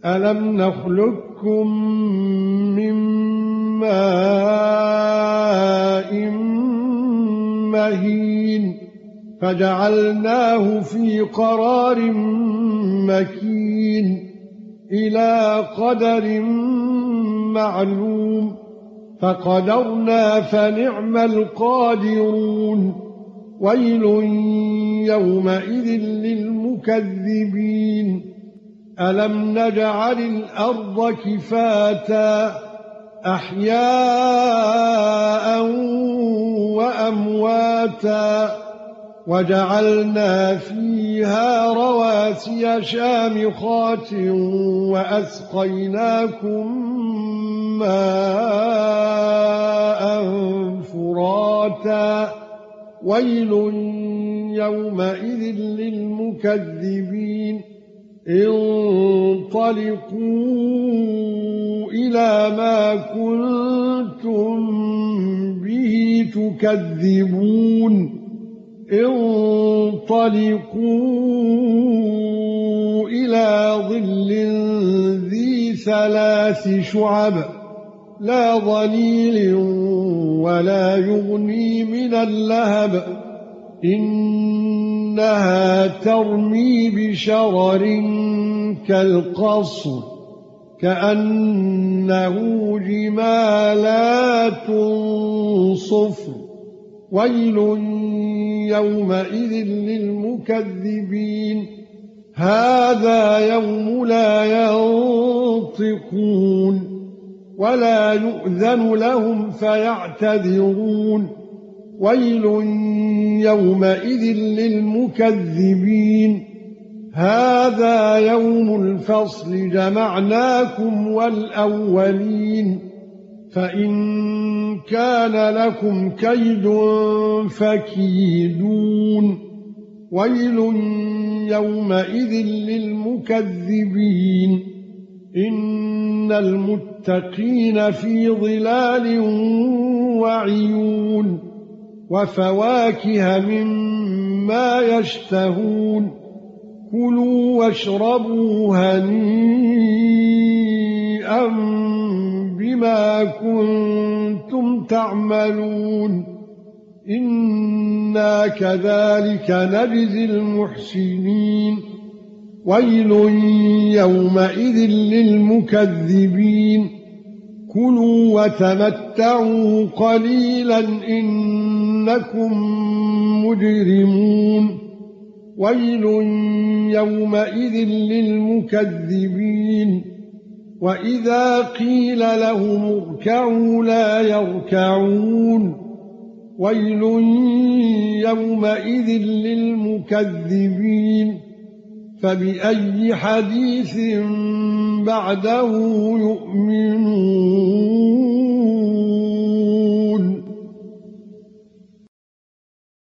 ألم نخلقكم من ماء مهين فجعلناه في قرار مكين إلى قدر معلوم فقدرنا فنعم القادرون ويل يومئذ للمكذبين ألم نجعل الأرض كفاتا أحياء وأمواتا وجعلنا فيها رواسي شامخات وأسقيناكم ماء فراتا ويل يومئذ للمكذبين انطلقوا إلى ما كنتم به تكذبون انطلقوا إلى ظل ذي 3 شعب لا ظليل ولا يغني من اللهب إنها ترمي بشرر كالقصر كأنه جمالات صفر ويل يومئذ للمكذبين هذا يوم لا ينطقون ولا يؤذن لهم فيعتذرون ويل يومئذ للمكذبين هذا يوم الفصل جمعناكم والأولين فإن كان لكم كيد فكيدون ويل يومئذ للمكذبين إن المتقين في ظلال وعيون وفواكه مما يشتهون كلوا واشربوا هنيئا بما كنتم تعملون إنا كذلك نجزي المحسنين ويل يومئذ للمكذبين كلوا وتمتعوا قليلا إنكم مجرمون ويل يومئذ للمكذبين وإذا قيل لهم اركعوا لا يركعون ويل يومئذ للمكذبين فبأي حديث بعده يؤمنون